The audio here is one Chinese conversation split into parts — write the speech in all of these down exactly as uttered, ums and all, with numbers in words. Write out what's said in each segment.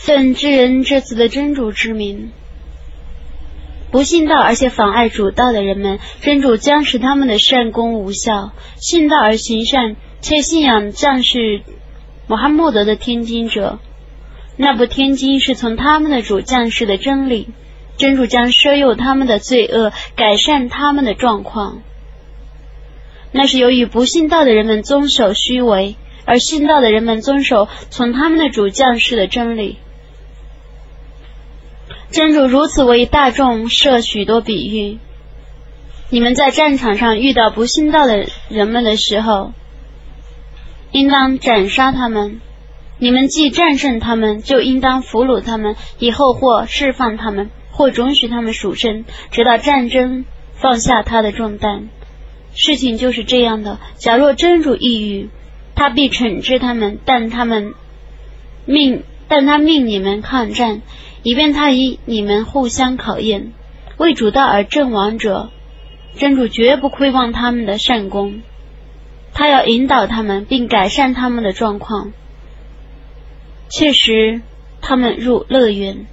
奉至仁至慈的真主之名，不信道而且妨碍主道的人们，真主将使他们的善功无效。信道而行善且信仰将士穆罕默德的天经者，那部天经是从他们的主降世的真理，真主将赦宥他们的罪恶，改善他们的状况。那是由于不信道的人们遵守虚伪，而信道的人们遵守从他们的主降世的真理。真主如此为大众设许多比喻，你们在战场上遇到不信道的人们的时候，应当斩杀他们，你们既战胜他们，就应当俘虏他们，以后或释放他们，或准许他们赎身，直到战争放下他的重担。事情就是这样的，假若真主抑郁，他必惩治他们，但他们命但他命你们抗战，以便他以你们互相考验。为主道而阵亡者，真主绝不亏望他们的善功，他要引导他们并改善他们的状况，确实他们入乐园。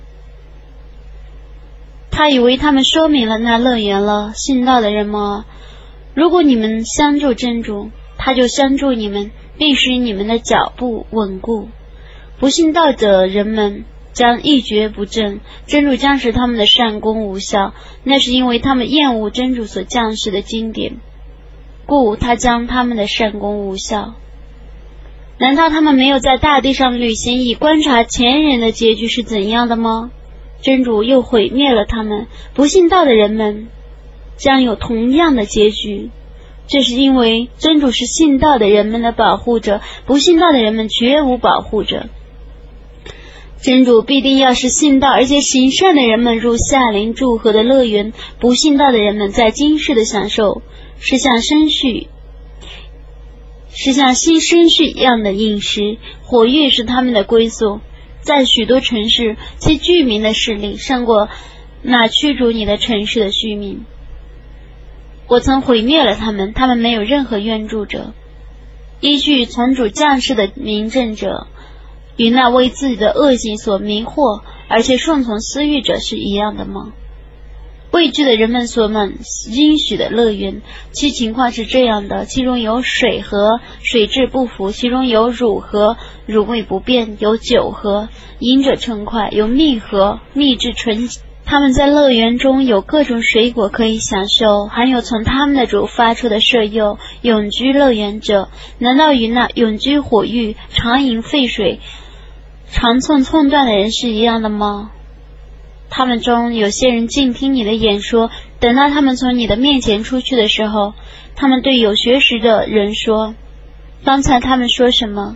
他以为他们说明了那乐园了。信道的人们，如果你们相助真主，他就相助你们，并使你们的脚步稳固。不信道的人们将一蹶不振，真主将使他们的善功无效，那是因为他们厌恶真主所降世的经典，故他将他们的善功无效。难道他们没有在大地上旅行，以观察前人的结局是怎样的吗？真主又毁灭了他们，不信道的人们将有同样的结局。这是因为真主是信道的人们的保护者，不信道的人们绝无保护者。真主必定要使信道而且行善的人们入夏林祝贺的乐园，不信道的人们在今世的享受是像生畜是像新生畜一样的饮食，火狱是他们的归宿。在许多城市，其居民的势力胜过那驱逐你的城市的居民。我曾毁灭了他们，他们没有任何援助者。依据从主降世的明证者，与那为自己的恶行所迷惑而且顺从私欲者是一样的吗？畏惧的人们所们应许的乐园，其情况是这样的：其中有水河，水质不服；其中有乳河，乳味不变；有酒河，饮者称快；有蜜河，蜜质纯洁。他们在乐园中有各种水果可以享受，还有从他们的主发出的赦宥。永居乐园者，难道与那永居火狱、常饮沸水、常寸寸断的人是一样的吗？他们中有些人静听你的演说，等到他们从你的面前出去的时候，他们对有学识的人说：刚才他们说什么？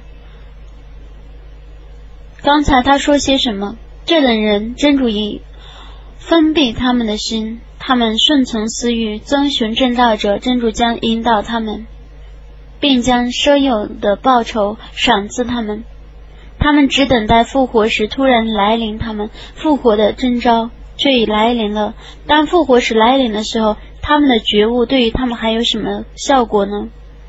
刚才他说些什么？这等人真主以封闭他们的心，他们顺从私欲，遵循正道者，真主将引导他们，并将奢有的报酬赏赐他们。他们只等待复活时突然来临，他们复活的征兆却已来临了。当复活时来临的时候，他们的觉悟对于他们还有什么效果呢？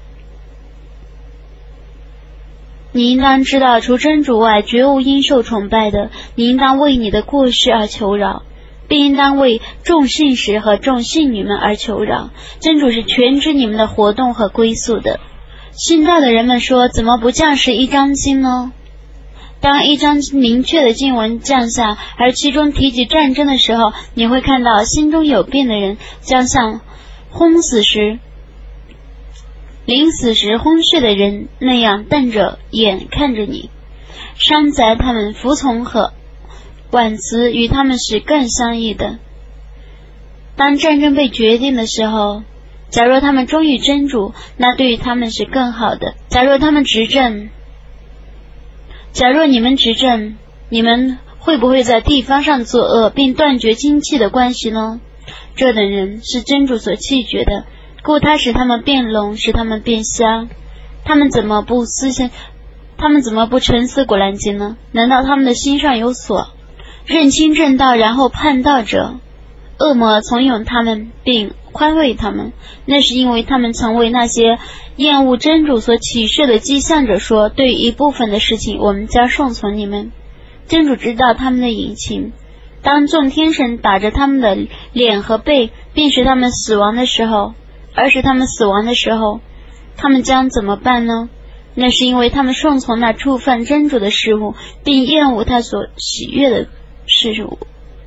你应当知道，除真主外，绝无应受崇拜的。你应当为你的过失而求饶，并应当为众信使和众信女们而求饶。真主是全知你们的活动和归宿的。信道的人们说：怎么不降世一章经呢？当一章明确的经文降下，而其中提及战争的时候，你会看到心中有病的人将像昏死时临死时昏睡的人那样瞪着眼看着你。山贼他们服从和婉辞与他们是更相异的。当战争被决定的时候，假若他们忠于真主，那对于他们是更好的。假若他们执政假若你们执政，你们会不会在地方上作恶，并断绝亲戚的关系呢？这等人是真主所弃绝的，故他使他们变聋，使他们变瞎。他们怎么不思想他们怎么不沉思古兰经呢？难道他们的心上有锁？认清正道然后叛道者，恶魔从容他们并宽慰他们，那是因为他们曾为那些厌恶真主所启示的迹象者说：对于一部分的事情我们将顺从你们， 真主知道他们的隐情。当众天神打着他们的脸和背，并使他们死亡的时候，而使他们死亡的时候，他们将怎么办呢？那是因为他们顺从那触犯真主的事物，并厌恶他所喜悦的事物，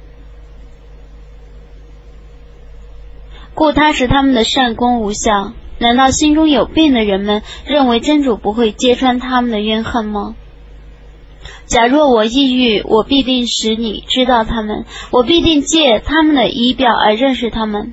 故他使他们的善功无效。难道心中有病的人们认为真主不会揭穿他们的怨恨吗？假若我抑郁，我必定使你知道他们，我必定借他们的仪表而认识他们。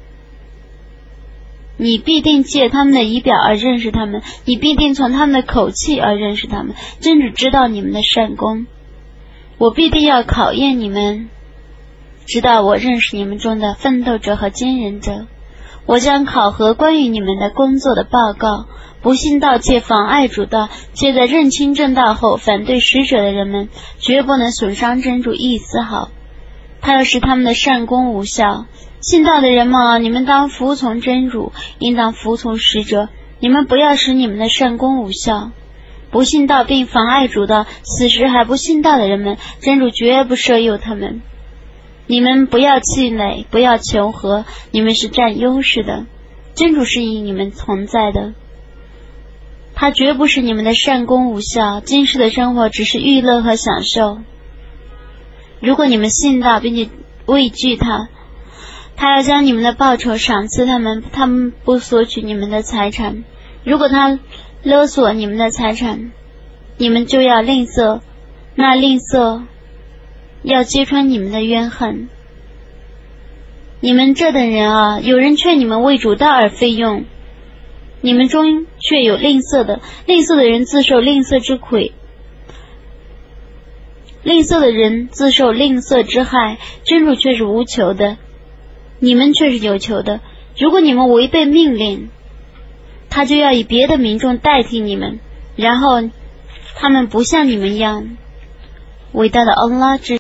你必定借他们的仪表而认识他们，你必定从他们的口气而认识他们。真主知道你们的善功，我必定要考验你们，直到我认识你们中的奋斗者和坚忍者。我将考核关于你们的工作的报告。不信道且妨碍主道，且在认清正道后反对使者的人们，绝不能损伤真主一丝毫。他要使他们的善功无效。信道的人们，你们当服从真主，应当服从使者，你们不要使你们的善功无效。不信道并妨碍主道，此时还不信道的人们，真主绝不赦宥他们。你们不要气馁，不要求和，你们是占优势的，真主是以你们存在的。他绝不使你们的善功无效，今世的生活只是娱乐和享受。如果你们信道并且畏惧他，他要将你们的报酬赏赐他们，他们不索取你们的财产。如果他勒索你们的财产，你们就要吝啬，那吝啬要揭穿你们的怨恨。你们这等人啊，有人劝你们为主道而费用，你们中却有吝啬的，吝啬的人自受吝啬之亏，吝啬的人自受吝啬之害，真主却是无求的，你们却是有求的。如果你们违背命令，他就要以别的民众代替你们，然后他们不像你们一样。伟大的安拉之